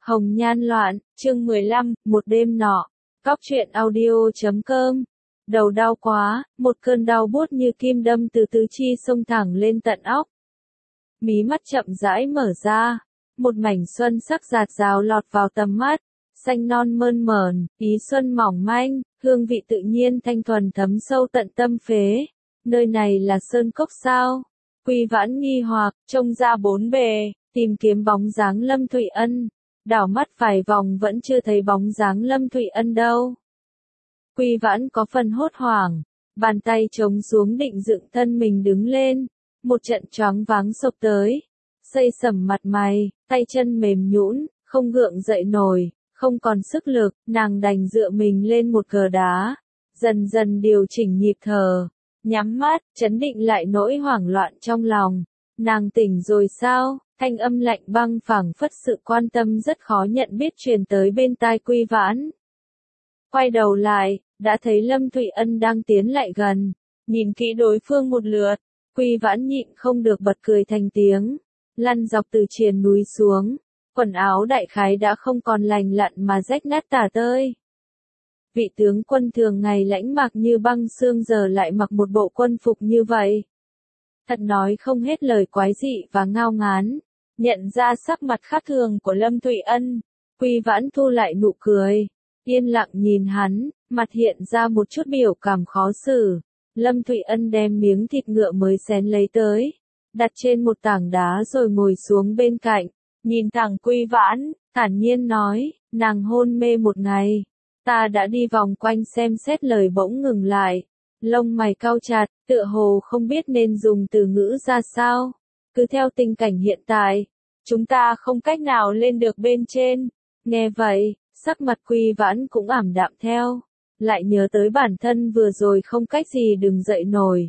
Hồng nhan loạn, chương 15, một đêm nọ. Cóc truyện audio.com. Đầu đau quá, một cơn đau buốt như kim đâm từ tứ chi xông thẳng lên tận óc. Mí mắt chậm rãi mở ra, một mảnh xuân sắc rạt rào lọt vào tầm mắt, xanh non mơn mởn, ý xuân mỏng manh, hương vị tự nhiên thanh thuần thấm sâu tận tâm phế. Nơi này là sơn cốc sao? Quy Vãn nghi hoặc, trông ra bốn bề, tìm kiếm bóng dáng Lâm Thụy Ân. Đảo mắt vài vòng vẫn chưa thấy bóng dáng Lâm Thụy Ân đâu. Quy Vãn có phần hốt hoảng, bàn tay chống xuống định dựng thân mình đứng lên, một trận choáng váng sộc tới, xây sẩm mặt mày, tay chân mềm nhũn, không gượng dậy nổi, không còn sức lực, nàng đành dựa mình lên một cờ đá, dần dần điều chỉnh nhịp thở, nhắm mắt, trấn định lại nỗi hoảng loạn trong lòng. Nàng tỉnh rồi sao? Thanh âm lạnh băng phảng phất sự quan tâm rất khó nhận biết truyền tới bên tai Quy Vãn. Quay đầu lại, đã thấy Lâm Thụy Ân đang tiến lại gần, nhìn kỹ đối phương một lượt, Quy Vãn nhịn không được bật cười thành tiếng, lăn dọc từ triền núi xuống, quần áo đại khái đã không còn lành lặn mà rách nát tả tơi. Vị tướng quân thường ngày lãnh mạc như băng xương giờ lại mặc một bộ quân phục như vậy. Thật nói không hết lời quái dị và ngao ngán. Nhận ra sắc mặt khác thường của Lâm Thụy Ân, Quy Vãn thu lại nụ cười, yên lặng nhìn hắn, mặt hiện ra một chút biểu cảm khó xử. Lâm Thụy Ân đem miếng thịt ngựa mới xén lấy tới, đặt trên một tảng đá rồi ngồi xuống bên cạnh, nhìn thẳng Quy Vãn, thản nhiên nói, nàng hôn mê một ngày, ta đã đi vòng quanh xem xét lời bỗng ngừng lại, lông mày cau chặt, tựa hồ không biết nên dùng từ ngữ ra sao. Cứ theo tình cảnh hiện tại, chúng ta không cách nào lên được bên trên. Nghe vậy, sắc mặt Quy Vãn cũng ảm đạm theo, lại nhớ tới bản thân vừa rồi không cách gì đứng dậy nổi.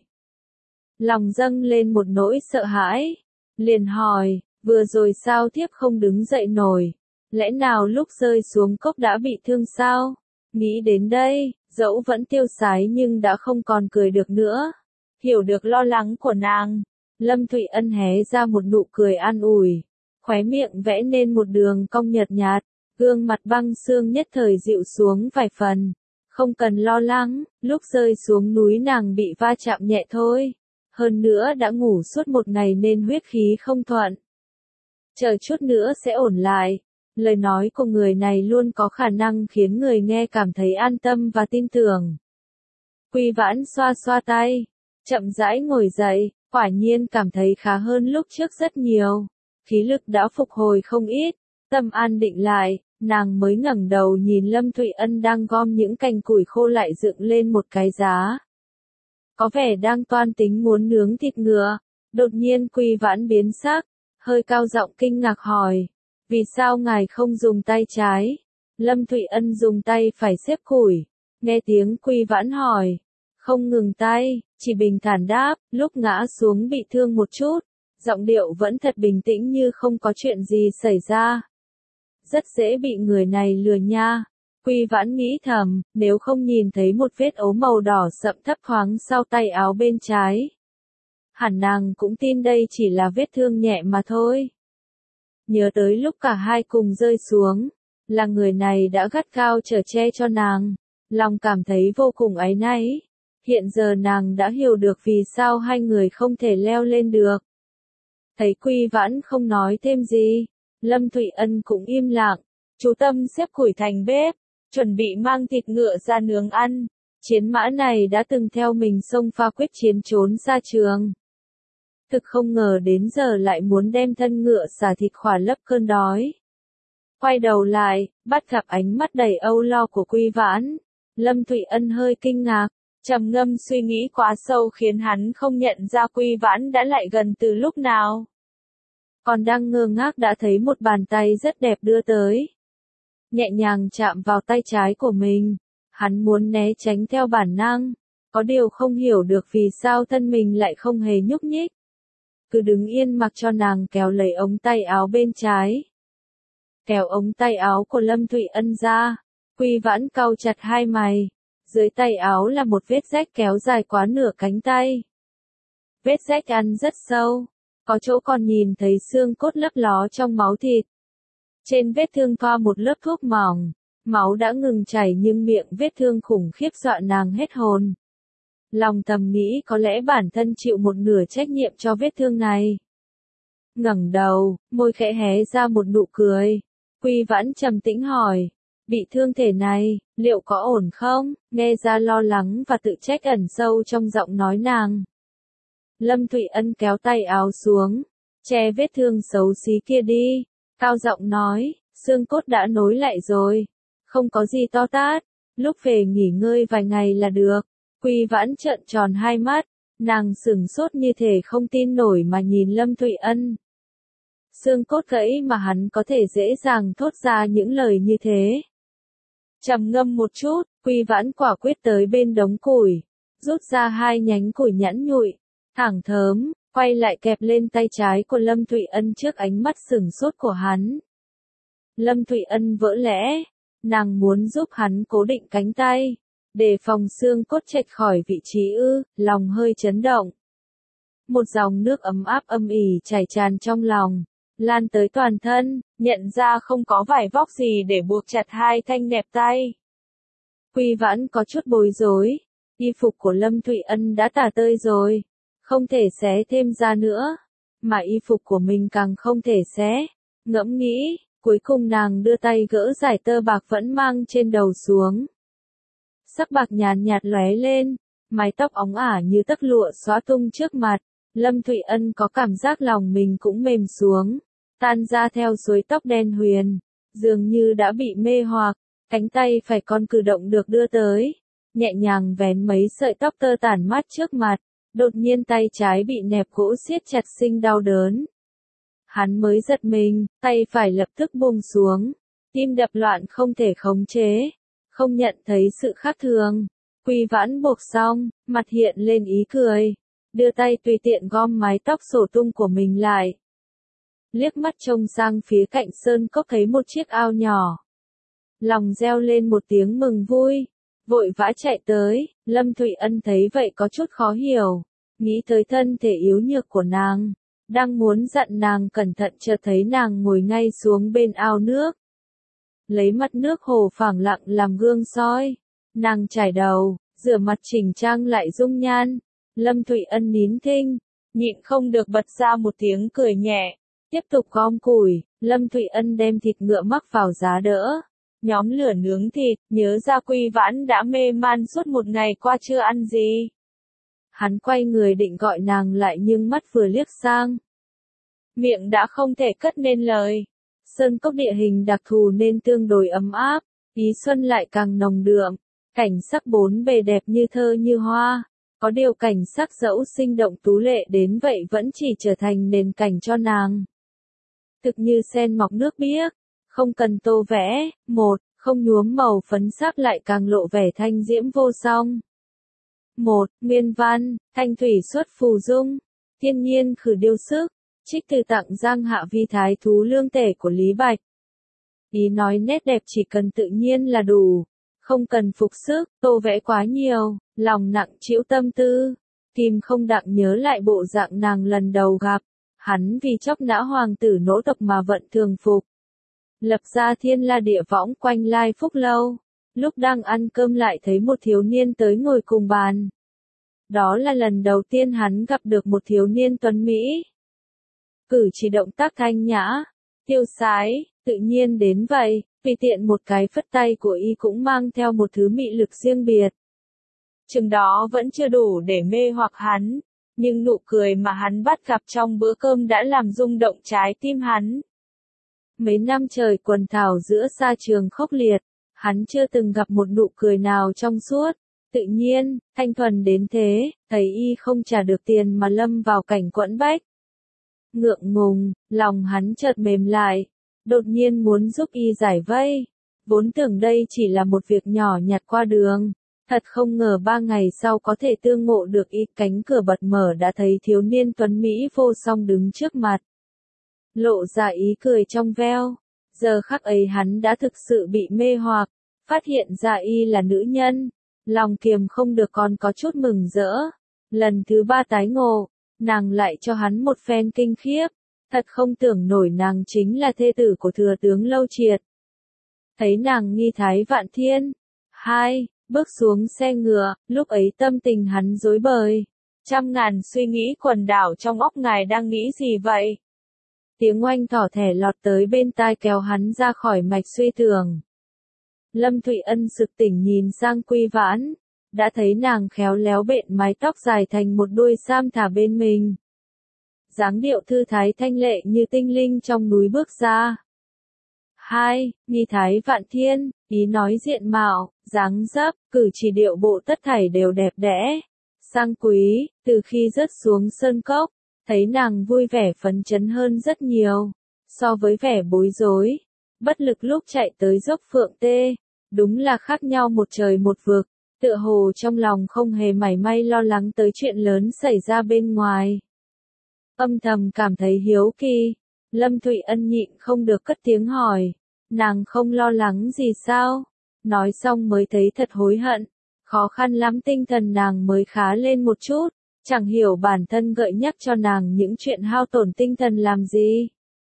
Lòng dâng lên một nỗi sợ hãi, liền hỏi, vừa rồi sao thiếp không đứng dậy nổi, lẽ nào lúc rơi xuống cốc đã bị thương sao? Nghĩ đến đây, dẫu vẫn tiêu sái nhưng đã không còn cười được nữa. Hiểu được lo lắng của nàng, Lâm Thụy Ân hé ra một nụ cười an ủi, khóe miệng vẽ nên một đường cong nhợt nhạt, gương mặt băng xương nhất thời dịu xuống vài phần. Không cần lo lắng, lúc rơi xuống núi nàng bị va chạm nhẹ thôi. Hơn nữa đã ngủ suốt một ngày nên huyết khí không thuận. Chờ chút nữa sẽ ổn lại. Lời nói của người này luôn có khả năng khiến người nghe cảm thấy an tâm và tin tưởng. Quy Vãn xoa xoa tay, chậm rãi ngồi dậy. Quả nhiên cảm thấy khá hơn lúc trước rất nhiều, khí lực đã phục hồi không ít, tâm an định lại, nàng mới ngẩng đầu nhìn Lâm Thụy Ân đang gom những cành củi khô lại dựng lên một cái giá. Có vẻ đang toan tính muốn nướng thịt ngựa, đột nhiên Quy Vãn biến sắc, hơi cao giọng kinh ngạc hỏi, vì sao ngài không dùng tay trái? Lâm Thụy Ân dùng tay phải xếp củi, nghe tiếng Quy Vãn hỏi. Không ngừng tay, chỉ bình thản đáp, lúc ngã xuống bị thương một chút, giọng điệu vẫn thật bình tĩnh như không có chuyện gì xảy ra. Rất dễ bị người này lừa nha. Quy Vãn nghĩ thầm, nếu không nhìn thấy một vết ấu màu đỏ sậm thấp thoáng sau tay áo bên trái. Hẳn nàng cũng tin đây chỉ là vết thương nhẹ mà thôi. Nhớ tới lúc cả hai cùng rơi xuống, là người này đã gắt gao chở che cho nàng, lòng cảm thấy vô cùng áy náy. Hiện giờ nàng đã hiểu được vì sao hai người không thể leo lên được. Thấy Quy Vãn không nói thêm gì, Lâm Thụy Ân cũng im lặng, chú tâm xếp củi thành bếp, chuẩn bị mang thịt ngựa ra nướng ăn. Chiến mã này đã từng theo mình xông pha quyết chiến trốn xa trường. Thực không ngờ đến giờ lại muốn đem thân ngựa xả thịt khỏa lấp cơn đói. Quay đầu lại, bắt gặp ánh mắt đầy âu lo của Quy Vãn, Lâm Thụy Ân hơi kinh ngạc. Trầm ngâm suy nghĩ quá sâu khiến hắn không nhận ra Quy Vãn đã lại gần từ lúc nào. Còn đang ngơ ngác đã thấy một bàn tay rất đẹp đưa tới. Nhẹ nhàng chạm vào tay trái của mình. Hắn muốn né tránh theo bản năng. Có điều không hiểu được vì sao thân mình lại không hề nhúc nhích. Cứ đứng yên mặc cho nàng kéo lấy ống tay áo bên trái. Kéo ống tay áo của Lâm Thụy Ân ra. Quy Vãn cau chặt hai mày. Dưới tay áo là một vết rách kéo dài quá nửa cánh tay. Vết rách ăn rất sâu, có chỗ còn nhìn thấy xương cốt lấp ló trong máu thịt. Trên vết thương thoa một lớp thuốc mỏng, máu đã ngừng chảy nhưng miệng vết thương khủng khiếp dọa nàng hết hồn. Lòng thầm nghĩ có lẽ bản thân chịu một nửa trách nhiệm cho vết thương này. Ngẩng đầu, môi khẽ hé ra một nụ cười. Quy Vãn trầm tĩnh hỏi, bị thương thể này, liệu có ổn không? Nghe ra lo lắng và tự trách ẩn sâu trong giọng nói nàng. Lâm Thụy Ân kéo tay áo xuống, che vết thương xấu xí kia đi, cao giọng nói, xương cốt đã nối lại rồi, không có gì to tát, lúc về nghỉ ngơi vài ngày là được. Quy Vãn trợn tròn hai mắt, nàng sửng sốt như thể không tin nổi mà nhìn Lâm Thụy Ân. Xương cốt gãy mà hắn có thể dễ dàng thốt ra những lời như thế. Trầm ngâm một chút, Quy Vãn quả quyết tới bên đống củi, rút ra 2 nhánh củi nhẵn nhụi, thẳng thớm, quay lại kẹp lên tay trái của Lâm Thụy Ân trước ánh mắt sửng sốt của hắn. Lâm Thụy Ân vỡ lẽ, nàng muốn giúp hắn cố định cánh tay, để phòng xương cốt chệch khỏi vị trí lòng hơi chấn động. Một dòng nước ấm áp âm ỉ chảy tràn trong lòng, lan tới toàn thân, nhận ra không có vải vóc gì để buộc chặt 2 thanh nẹp tay. Quy Vãn có chút bối rối, y phục của Lâm Thụy Ân đã tả tơi rồi, không thể xé thêm ra nữa, mà y phục của mình càng không thể xé. Ngẫm nghĩ, cuối cùng nàng đưa tay gỡ giải tơ bạc vẫn mang trên đầu xuống. Sắc bạc nhàn nhạt lóe lên, mái tóc óng ả như tấc lụa xõa tung trước mặt. Lâm Thụy Ân có cảm giác lòng mình cũng mềm xuống, tan ra theo suối tóc đen huyền, dường như đã bị mê hoặc, cánh tay phải con cử động được đưa tới, nhẹ nhàng vén mấy sợi tóc tơ tản mát trước mặt, đột nhiên tay trái bị nẹp gỗ siết chặt sinh đau đớn. Hắn mới giật mình, tay phải lập tức buông xuống, tim đập loạn không thể khống chế, không nhận thấy sự khác thường. Quy Vãn buộc xong, mặt hiện lên ý cười, đưa tay tùy tiện gom mái tóc xổ tung của mình lại. Liếc mắt trông sang phía cạnh sơn cốc thấy một chiếc ao nhỏ. Lòng reo lên một tiếng mừng vui, vội vã chạy tới. Lâm Thụy Ân thấy vậy có chút khó hiểu, nghĩ tới thân thể yếu nhược của nàng, đang muốn dặn nàng cẩn thận chợt thấy nàng ngồi ngay xuống bên ao nước. Lấy mặt nước hồ phẳng lặng làm gương soi, nàng chải đầu, rửa mặt chỉnh trang lại dung nhan. Lâm Thụy Ân nín thinh, nhịn không được bật ra một tiếng cười nhẹ, tiếp tục gom củi. Lâm Thụy Ân đem thịt ngựa mắc vào giá đỡ, nhóm lửa nướng thịt, nhớ ra Quy Vãn đã mê man suốt một ngày qua chưa ăn gì. Hắn quay người định gọi nàng lại nhưng mắt vừa liếc sang, miệng đã không thể cất nên lời. Sơn cốc địa hình đặc thù nên tương đối ấm áp, ý xuân lại càng nồng đượm, cảnh sắc bốn bề đẹp như thơ như hoa. Có điều cảnh sắc dẫu sinh động tú lệ đến vậy vẫn chỉ trở thành nền cảnh cho nàng. Thực như sen mọc nước biếc, không cần tô vẽ, không nhuốm màu phấn sắc lại càng lộ vẻ thanh diễm vô song. Nguyên văn, thanh thủy xuất phù dung, thiên nhiên khử điêu sức, trích từ tặng Giang Hạ Vi thái thú lương tể của Lý Bạch. Ý nói nét đẹp chỉ cần tự nhiên là đủ, không cần phục sức, tô vẽ quá nhiều, lòng nặng trĩu tâm tư, tim không đặng nhớ lại bộ dạng nàng lần đầu gặp, hắn vì chóc nã hoàng tử nỗ tộc mà vận thường phục. Lập ra thiên la địa võng quanh lai phúc lâu, lúc đang ăn cơm lại thấy một thiếu niên tới ngồi cùng bàn. Đó là lần đầu tiên hắn gặp được một thiếu niên tuấn Mỹ. Cử chỉ động tác thanh nhã, tiêu sái, tự nhiên đến vậy, vì tiện một cái phất tay của y cũng mang theo một thứ mị lực riêng biệt. Chừng đó vẫn chưa đủ để mê hoặc hắn, nhưng nụ cười mà hắn bắt gặp trong bữa cơm đã làm rung động trái tim hắn. Mấy năm trời quần thảo giữa sa trường khốc liệt, hắn chưa từng gặp một nụ cười nào trong suốt, tự nhiên, thanh thuần đến thế, thấy y không trả được tiền mà lâm vào cảnh quẫn bách. Ngượng ngùng, lòng hắn chợt mềm lại, đột nhiên muốn giúp y giải vây, vốn tưởng đây chỉ là một việc nhỏ nhặt qua đường. Thật không ngờ 3 ngày sau có thể tương ngộ được y, cánh cửa bật mở đã thấy thiếu niên tuấn Mỹ vô song đứng trước mặt. Lộ ra ý cười trong veo, giờ khắc ấy hắn đã thực sự bị mê hoặc, phát hiện ra y là nữ nhân, lòng kiềm không được còn có chút mừng rỡ. Lần thứ 3 tái ngộ, nàng lại cho hắn một phen kinh khiếp, Thật không tưởng nổi nàng chính là thê tử của thừa tướng Lâu Triệt. Thấy nàng nghi thái vạn thiên. 2. Bước xuống xe ngựa, lúc ấy tâm tình hắn rối bời. Trăm ngàn suy nghĩ quần đảo trong óc ngài đang nghĩ gì vậy? Tiếng oanh thỏ thẻ lọt tới bên tai kéo hắn ra khỏi mạch suy tưởng. Lâm Thụy Ân sực tỉnh nhìn sang Quy Vãn, đã thấy nàng khéo léo bện mái tóc dài thành một đuôi sam thả bên mình. Dáng điệu thư thái thanh lệ như tinh linh trong núi bước ra. 2. Nghi thái vạn thiên, ý nói diện mạo, dáng dấp, cử chỉ điệu bộ tất thảy đều đẹp đẽ, sang quý. Từ khi rớt xuống sơn cốc, thấy nàng vui vẻ phấn chấn hơn rất nhiều, so với vẻ bối rối, bất lực lúc chạy tới dốc Phượng Tê, đúng là khác nhau một trời một vực, tựa hồ trong lòng không hề mảy may lo lắng tới chuyện lớn xảy ra bên ngoài. Âm thầm cảm thấy hiếu kỳ, Lâm Thụy Ân nhịn không được cất tiếng hỏi, nàng không lo lắng gì sao? Nói xong mới thấy thật hối hận, khó khăn lắm tinh thần nàng mới khá lên một chút, chẳng hiểu bản thân gợi nhắc cho nàng những chuyện hao tổn tinh thần làm gì.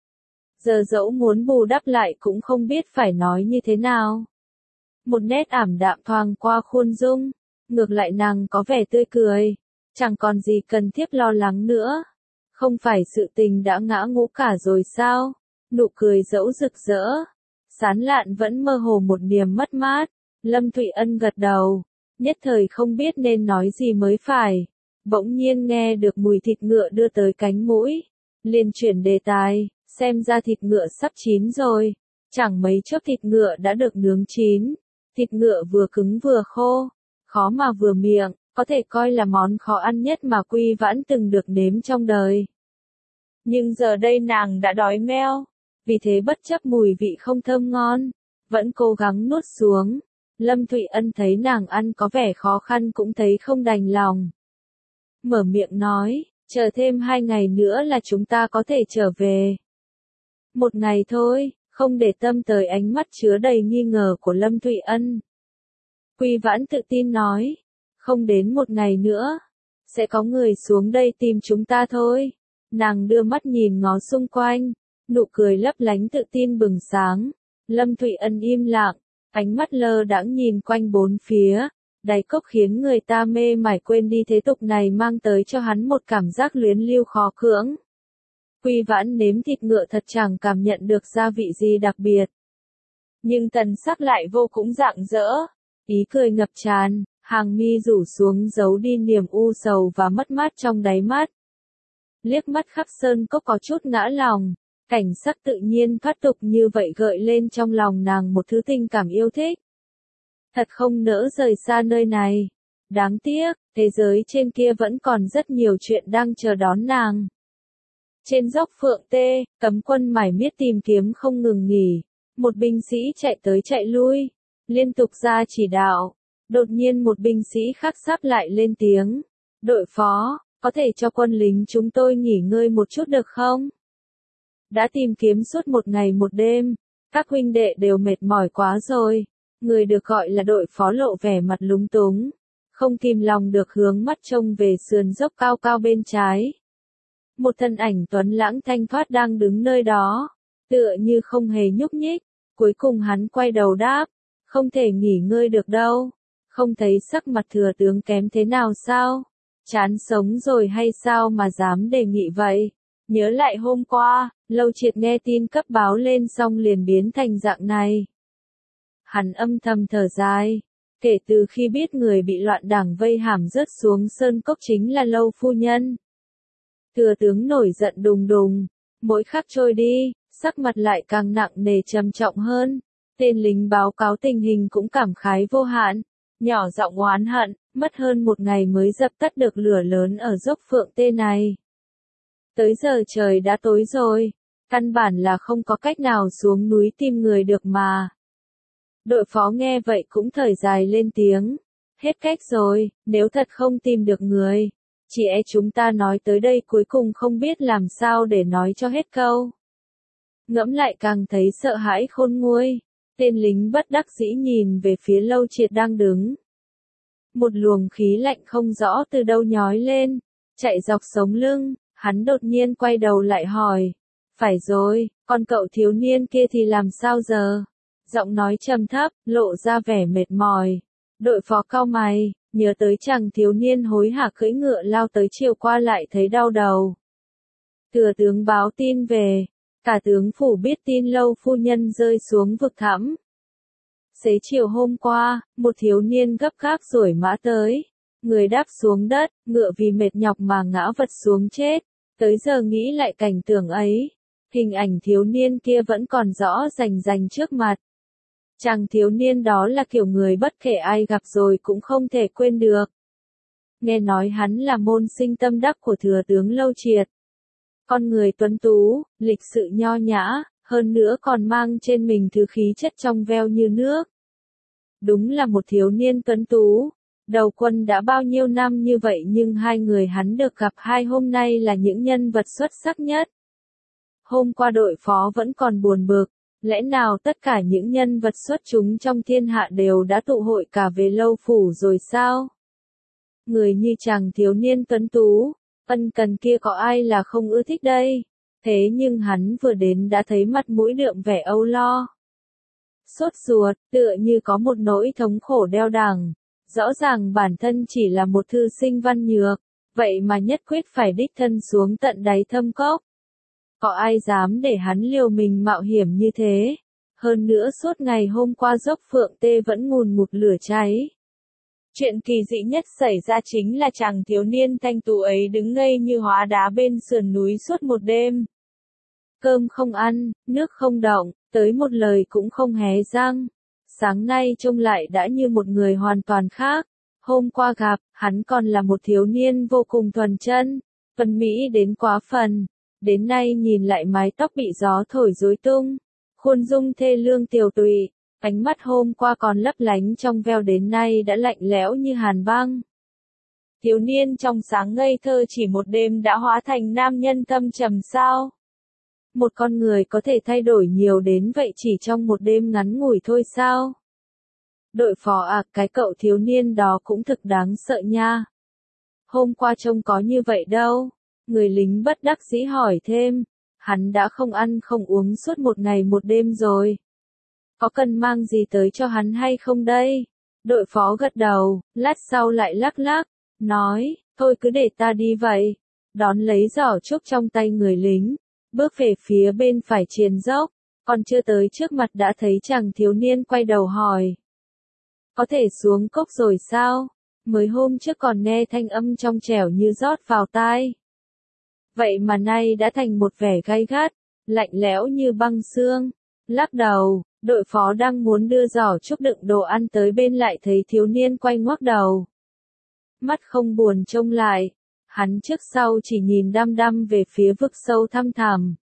Giờ dẫu muốn bù đắp lại cũng không biết phải nói như thế nào. Một nét ảm đạm thoáng qua khuôn dung, ngược lại nàng có vẻ tươi cười, chẳng còn gì cần thiết lo lắng nữa. Không phải sự tình đã ngã ngũ cả rồi sao? Nụ cười dẫu rực rỡ, sán lạn vẫn mơ hồ một niềm mất mát. Lâm Thụy Ân gật đầu, nhất thời không biết nên nói gì mới phải. Bỗng nhiên nghe được mùi thịt ngựa đưa tới cánh mũi, liền chuyển đề tài, xem ra thịt ngựa sắp chín rồi. Chẳng mấy chốc thịt ngựa đã được nướng chín, thịt ngựa vừa cứng vừa khô, khó mà vừa miệng, có thể coi là món khó ăn nhất mà Quy Vãn từng được nếm trong đời. Nhưng giờ đây nàng đã đói meo, vì thế bất chấp mùi vị không thơm ngon, vẫn cố gắng nuốt xuống. Lâm Thụy Ân thấy nàng ăn có vẻ khó khăn cũng thấy không đành lòng. Mở miệng nói, chờ thêm 2 ngày nữa là chúng ta có thể trở về. 1 ngày thôi, không để tâm tới ánh mắt chứa đầy nghi ngờ của Lâm Thụy Ân. Quy Vãn tự tin nói, không đến 1 ngày nữa, sẽ có người xuống đây tìm chúng ta thôi. Nàng đưa mắt nhìn ngó xung quanh, nụ cười lấp lánh tự tin bừng sáng. Lâm Thụy Ân im lặng, ánh mắt lơ đãng nhìn quanh bốn phía, đáy cốc khiến người ta mê mải quên đi thế tục này mang tới cho hắn một cảm giác luyến lưu khó cưỡng. Quy Vãn nếm thịt ngựa thật chẳng cảm nhận được gia vị gì đặc biệt. Nhưng thần sắc lại vô cùng rạng rỡ, ý cười ngập tràn, hàng mi rủ xuống giấu đi niềm u sầu và mất mát trong đáy mắt. Liếc mắt khắp sơn cốc có chút ngã lòng, cảnh sắc tự nhiên thoát tục như vậy gợi lên trong lòng nàng một thứ tình cảm yêu thích. Thật không nỡ rời xa nơi này. Đáng tiếc, thế giới trên kia vẫn còn rất nhiều chuyện đang chờ đón nàng. Trên dốc Phượng Tê, cấm quân mải miết tìm kiếm không ngừng nghỉ. Một binh sĩ chạy tới chạy lui, liên tục ra chỉ đạo. Đột nhiên một binh sĩ khác sắp lại lên tiếng. Đội phó, có thể cho quân lính chúng tôi nghỉ ngơi một chút được không? Đã tìm kiếm suốt 1 ngày 1 đêm, các huynh đệ đều mệt mỏi quá rồi. Người được gọi là đội phó lộ vẻ mặt lúng túng, không kìm lòng được hướng mắt trông về sườn dốc cao cao bên trái. Một thân ảnh tuấn lãng thanh thoát đang đứng nơi đó, tựa như không hề nhúc nhích. Cuối cùng hắn quay đầu đáp, không thể nghỉ ngơi được đâu. Không thấy sắc mặt thừa tướng kém thế nào sao? Chán sống rồi hay sao mà dám đề nghị vậy? Nhớ lại hôm qua, Lâu Triệt nghe tin cấp báo lên xong liền biến thành dạng này. Hắn âm thầm thở dài, kể từ khi biết người bị loạn đảng vây hãm rớt xuống sơn cốc chính là Lâu phu nhân. Thừa tướng nổi giận đùng đùng, mỗi khắc trôi đi, sắc mặt lại càng nặng nề trầm trọng hơn. Tên lính báo cáo tình hình cũng cảm khái vô hạn, nhỏ giọng oán hận, mất hơn 1 ngày mới dập tắt được lửa lớn ở dốc Phượng Tê này. Tới giờ trời đã tối rồi, căn bản là không có cách nào xuống núi tìm người được mà. Đội phó nghe vậy cũng thở dài lên tiếng. Hết cách rồi, nếu thật không tìm được người, chỉ e chúng ta nói tới đây cuối cùng không biết làm sao để nói cho hết câu. Ngẫm lại càng thấy sợ hãi khôn nguôi. Tên lính bất đắc dĩ nhìn về phía Lâu Triệt đang đứng. Một luồng khí lạnh không rõ từ đâu nhói lên, chạy dọc sống lưng, hắn đột nhiên quay đầu lại hỏi, Phải rồi, còn cậu thiếu niên kia thì làm sao giờ? Giọng nói trầm thấp, lộ ra vẻ mệt mỏi. Đội phó cau mày, nhớ tới chàng thiếu niên hối hả cưỡi ngựa lao tới chiều qua lại thấy đau đầu. Thừa tướng báo tin về, cả tướng phủ biết tin Lâu phu nhân rơi xuống vực thẳm. Xế chiều hôm qua, một thiếu niên gấp gáp đuổi mã tới. Người đáp xuống đất, ngựa vì mệt nhọc mà ngã vật xuống chết. Tới giờ nghĩ lại cảnh tượng ấy, hình ảnh thiếu niên kia vẫn còn rõ rành rành trước mặt. Chàng thiếu niên đó là kiểu người bất kể ai gặp rồi cũng không thể quên được. Nghe nói hắn là môn sinh tâm đắc của thừa tướng Lâu Triệt. Con người tuấn tú, lịch sự nho nhã, hơn nữa còn mang trên mình thứ khí chất trong veo như nước. Đúng là một thiếu niên tuấn tú. Đầu quân đã bao nhiêu năm như vậy nhưng hai người hắn được gặp hai hôm nay là những nhân vật xuất sắc nhất. Hôm qua đội phó vẫn còn buồn bực, lẽ nào tất cả những nhân vật xuất chúng trong thiên hạ đều đã tụ hội cả về Lâu phủ rồi sao? Người như chàng thiếu niên tuấn tú, ân cần kia có ai là không ưa thích đây? Thế nhưng hắn vừa đến đã thấy mặt mũi đượm vẻ âu lo. Sốt ruột, tựa như có một nỗi thống khổ đeo đẳng. Rõ ràng bản thân chỉ là một thư sinh văn nhược, vậy mà nhất quyết phải đích thân xuống tận đáy thâm cốc. Có ai dám để hắn liều mình mạo hiểm như thế? Hơn nữa suốt ngày hôm qua dốc Phượng Tê vẫn ngùn ngụt lửa cháy. Chuyện kỳ dị nhất xảy ra chính là chàng thiếu niên thanh tú ấy đứng ngây như hóa đá bên sườn núi suốt một đêm. Cơm không ăn, nước không động, tới một lời cũng không hé răng. Sáng nay trông lại đã như một người hoàn toàn khác. Hôm qua gặp, hắn còn là một thiếu niên vô cùng thuần chân, phần mỹ đến quá phần. Đến nay nhìn lại mái tóc bị gió thổi rối tung, khuôn dung thê lương tiều tụy, ánh mắt hôm qua còn lấp lánh trong veo đến nay đã lạnh lẽo như hàn băng. Thiếu niên trong sáng ngây thơ chỉ một đêm đã hóa thành nam nhân thâm trầm sao? Một con người có thể thay đổi nhiều đến vậy chỉ trong một đêm ngắn ngủi thôi sao? Đội phó à, cái cậu thiếu niên đó cũng thực đáng sợ nha. Hôm qua trông có như vậy đâu. Người lính bất đắc dĩ hỏi thêm. Hắn đã không ăn không uống suốt một ngày một đêm rồi. Có cần mang gì tới cho hắn hay không đây? Đội phó gật đầu, lát sau lại lắc lắc, nói, thôi cứ để ta đi vậy. Đón lấy giỏ trúc trong tay người lính, bước về phía bên phải triền dốc, còn chưa tới trước mặt đã thấy chàng thiếu niên quay đầu hỏi. Có thể xuống cốc rồi sao? Mới hôm trước còn nghe thanh âm trong trẻo như rót vào tai. Vậy mà nay đã thành một vẻ gay gắt, lạnh lẽo như băng xương. Lắc đầu, đội phó đang muốn đưa giỏ trúc đựng đồ ăn tới bên lại thấy thiếu niên quay ngoắc đầu. Mắt không buồn trông lại, hắn trước sau chỉ nhìn đăm đăm về phía vực sâu thăm thẳm.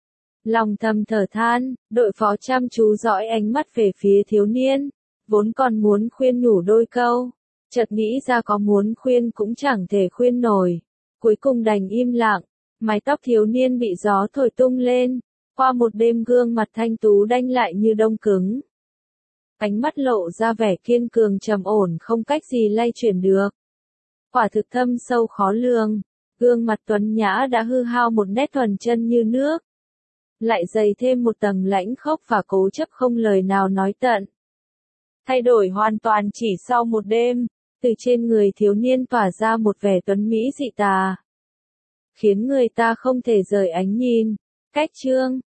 Lòng thầm thở than, đội phó chăm chú dõi ánh mắt về phía thiếu niên, vốn còn muốn khuyên nhủ đôi câu, chợt nghĩ ra có muốn khuyên cũng chẳng thể khuyên nổi, cuối cùng đành im lặng, mái tóc thiếu niên bị gió thổi tung lên, qua một đêm gương mặt thanh tú đanh lại như đông cứng. Ánh mắt lộ ra vẻ kiên cường trầm ổn không cách gì lay chuyển được. Quả thực thâm sâu khó lường, gương mặt tuấn nhã đã hư hao một nét thuần chân như nước. Lại dày thêm một tầng lãnh khốc và cố chấp không lời nào nói tận. Thay đổi hoàn toàn chỉ sau một đêm, từ trên người thiếu niên tỏa ra một vẻ tuấn mỹ dị tà. Khiến người ta không thể rời ánh nhìn. Cách chương